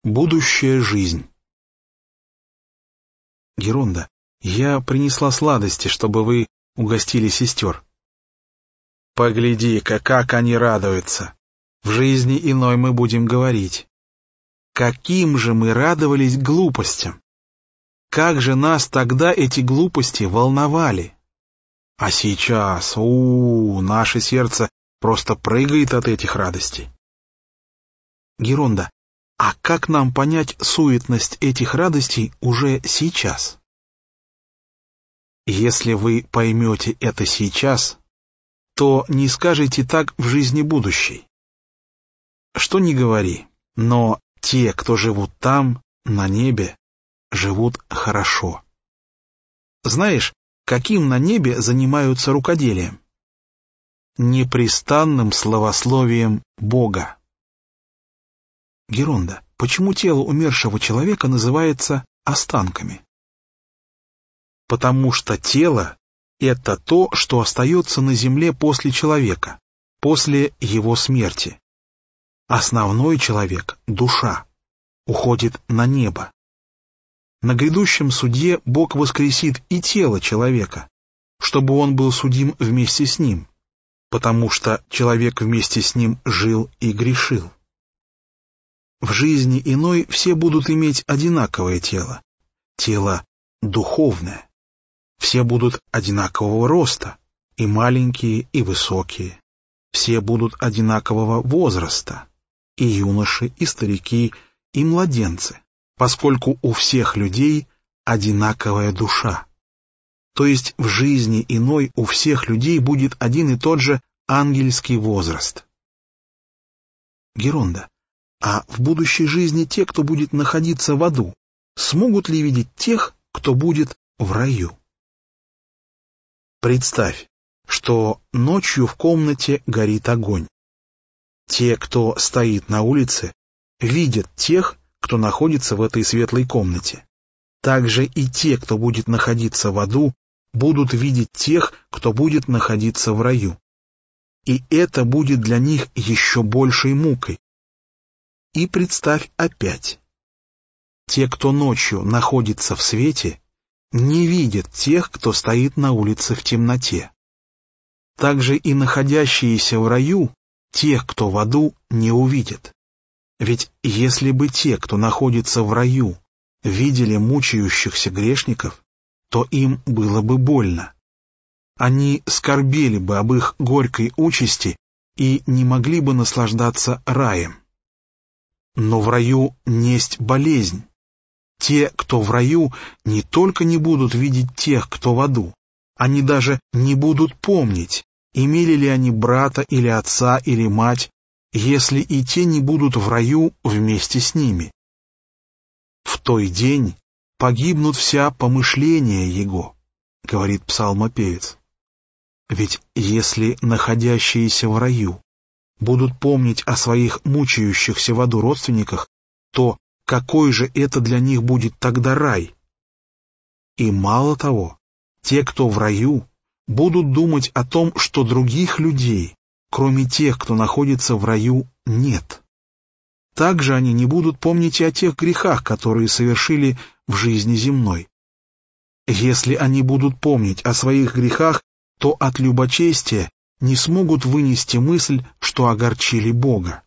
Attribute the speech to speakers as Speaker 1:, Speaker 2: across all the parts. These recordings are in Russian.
Speaker 1: Будущая жизнь. Геронда, я принесла сладости, чтобы вы угостили сестер. Погляди-ка, как они радуются. В жизни иной мы будем говорить. Каким же мы радовались глупостям! Как же нас тогда эти глупости волновали! А сейчас, наше сердце просто прыгает от этих радостей. Геронда, а как нам понять суетность этих радостей уже сейчас? Если вы поймете это сейчас, то не скажете так в жизни будущей. Что ни говори, но те, кто живут там, на небе, живут хорошо. Знаешь, каким на небе занимаются рукоделием? Непрестанным славословием Бога. Геронда, почему тело умершего человека называется останками? Потому что тело — это то, что остается на земле после человека, после его смерти. Основной человек, душа, уходит на небо. На грядущем суде Бог воскресит и тело человека, чтобы он был судим вместе с ним, потому что человек вместе с ним жил и грешил. В жизни иной все будут иметь одинаковое тело, тело духовное. Все будут одинакового роста, и маленькие, и высокие. Все будут одинакового возраста, и юноши, и старики, и младенцы, поскольку у всех людей одинаковая душа. То есть в жизни иной у всех людей будет один и тот же ангельский возраст. Геронда, а в будущей жизни те, кто будет находиться в аду, смогут ли видеть тех, кто будет в раю? Представь, что ночью в комнате горит огонь. Те, кто стоит на улице, видят тех, кто находится в этой светлой комнате. Также и те, кто будет находиться в аду, будут видеть тех, кто будет находиться в раю. И это будет для них еще большей мукой. И представь опять. Те, кто ночью находится в свете, не видят тех, кто стоит на улице в темноте. Также и находящиеся в раю, тех, кто в аду, не увидят. Ведь если бы те, кто находится в раю, видели мучающихся грешников, то им было бы больно. Они скорбели бы об их горькой участи и не могли бы наслаждаться раем. Но в раю несть болезнь. Те, кто в раю, не только не будут видеть тех, кто в аду, они даже не будут помнить, имели ли они брата или отца или мать, если и те не будут в раю вместе с ними. В той день погибнут вся помышления его, говорит псалмопевец. Ведь если находящиеся в раю будут помнить о своих мучающихся в аду родственниках, то какой же это для них будет тогда рай? И мало того, те, кто в раю, будут думать о том, что других людей, кроме тех, кто находится в раю, нет. Также они не будут помнить и о тех грехах, которые совершили в жизни земной. Если они будут помнить о своих грехах, то от любочестия не смогут вынести мысль, что огорчили Бога.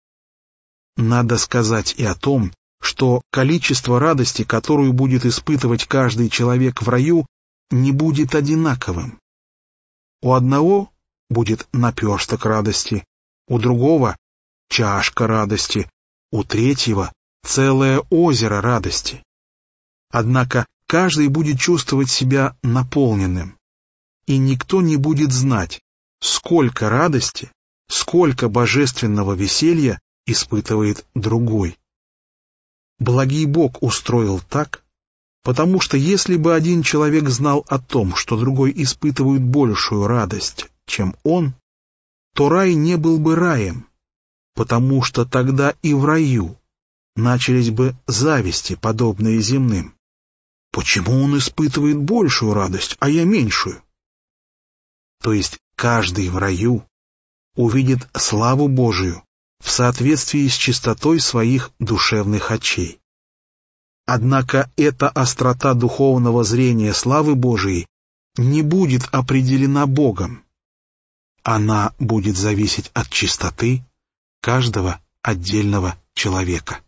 Speaker 1: Надо сказать и о том, что количество радости, которую будет испытывать каждый человек в раю, не будет одинаковым. У одного будет наперсток радости, у другого — чашка радости, у третьего — целое озеро радости. Однако каждый будет чувствовать себя наполненным, и никто не будет знать, сколько радости, сколько божественного веселья испытывает другой. Благий Бог устроил так, потому что если бы один человек знал о том, что другой испытывает большую радость, чем он, то рай не был бы раем, потому что тогда и в раю начались бы зависти, подобные земным. Почему он испытывает большую радость, а я меньшую? То есть каждый в раю увидит славу Божию в соответствии с чистотой своих душевных очей. Однако эта острота духовного зрения славы Божией не будет определена Богом. Она будет зависеть от чистоты каждого отдельного человека.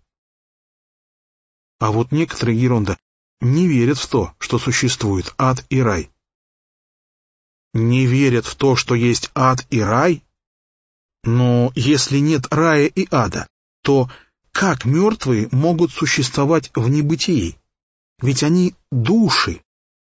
Speaker 1: А вот некоторые, Геронда, не верят в то, что существует ад и рай. Не верят в то, что есть ад и рай? Но если нет рая и ада, то как мертвые могут существовать в небытии? Ведь они души.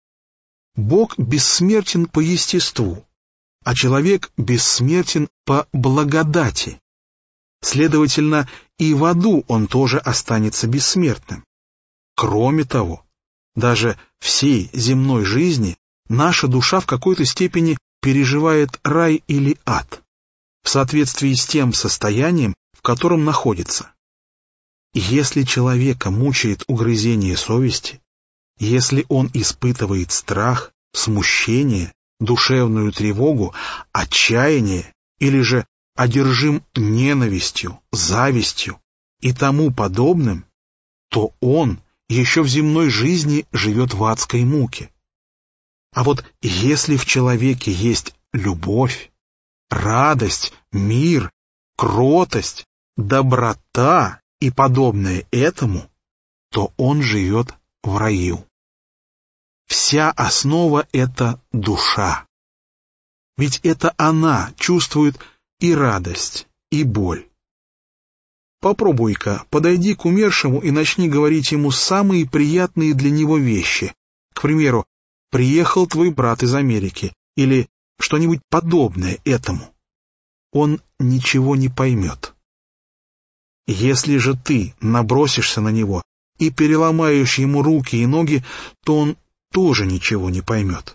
Speaker 1: Бог бессмертен по естеству, а человек бессмертен по благодати. Следовательно, и в аду он тоже останется бессмертным. Кроме того, даже всей земной жизни наша душа в какой-то степени переживает рай или ад, в соответствии с тем состоянием, в котором находится. Если человека мучает угрызение совести, если он испытывает страх, смущение, душевную тревогу, отчаяние или же одержим ненавистью, завистью и тому подобным, то он еще в земной жизни живет в адской муке. А вот если в человеке есть любовь, радость, мир, кротость, доброта и подобное этому, то он живет в раю. Вся основа — это душа. Ведь это она чувствует и радость, и боль. Попробуй-ка, подойди к умершему и начни говорить ему самые приятные для него вещи. К примеру, «Приехал твой брат из Америки» или что-нибудь подобное этому. Он ничего не поймет. Если же ты набросишься на него и переломаешь ему руки и ноги, то он тоже ничего не поймет.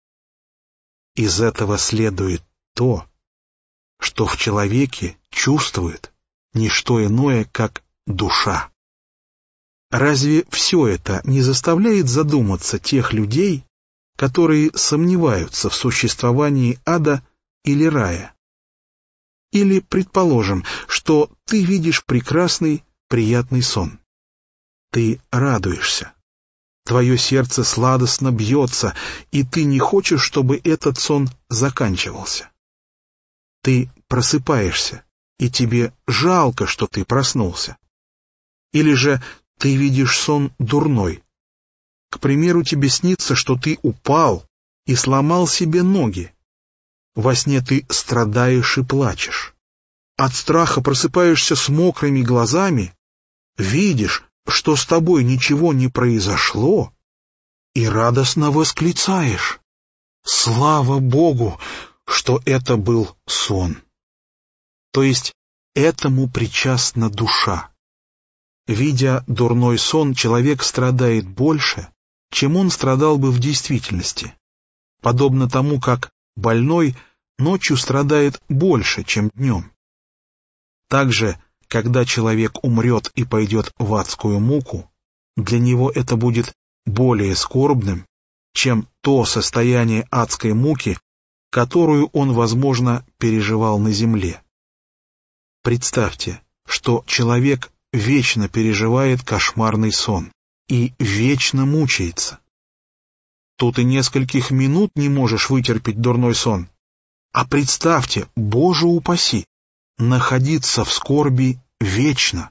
Speaker 1: Из этого следует то, что в человеке чувствует не что иное, как душа. Разве все это не заставляет задуматься тех людей, которые сомневаются в существовании ада или рая? Или, предположим, что ты видишь прекрасный, приятный сон. Ты радуешься. Твое сердце сладостно бьется, и ты не хочешь, чтобы этот сон заканчивался. Ты просыпаешься, и тебе жалко, что ты проснулся. Или же ты видишь сон дурной. К примеру, тебе снится, что ты упал и сломал себе ноги. Во сне ты страдаешь и плачешь. От страха просыпаешься с мокрыми глазами, видишь, что с тобой ничего не произошло, и радостно восклицаешь: «Слава Богу, что это был сон!» То есть этому причастна душа. Видя дурной сон, человек страдает больше, чем он страдал бы в действительности, подобно тому, как больной ночью страдает больше, чем днем. Также, когда человек умрет и пойдет в адскую муку, для него это будет более скорбным, чем то состояние адской муки, которую он, возможно, переживал на земле. Представьте, что человек вечно переживает кошмарный сон и вечно мучается. Тут и нескольких минут не можешь вытерпеть дурной сон. А представьте, Боже упаси, находиться в скорби вечно.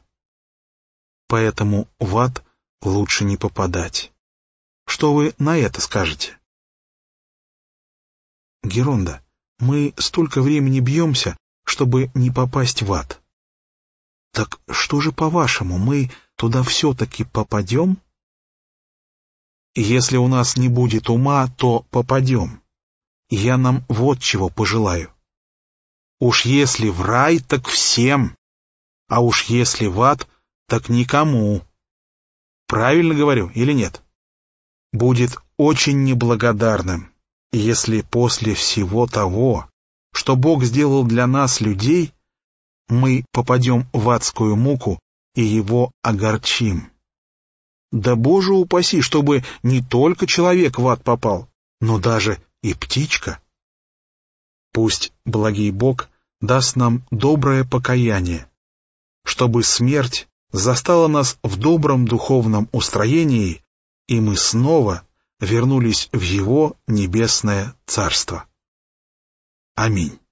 Speaker 1: Поэтому в ад лучше не попадать. Что вы на это скажете? Геронда, мы столько времени бьемся, чтобы не попасть в ад. Так что же, по-вашему, мы туда все-таки попадем? Если у нас не будет ума, то попадем. Я нам вот чего пожелаю. Уж если в рай, так всем, а уж если в ад, так никому. Правильно говорю или нет? Будет очень неблагодарным, если после всего того, что Бог сделал для нас, людей, мы попадем в адскую муку и его огорчим. Да Боже упаси, чтобы не только человек в ад попал, но даже и птичка. Пусть благий Бог даст нам доброе покаяние чтобы смерть застала нас в добром духовном устроении, и мы снова вернулись в Его небесное Царство. Аминь.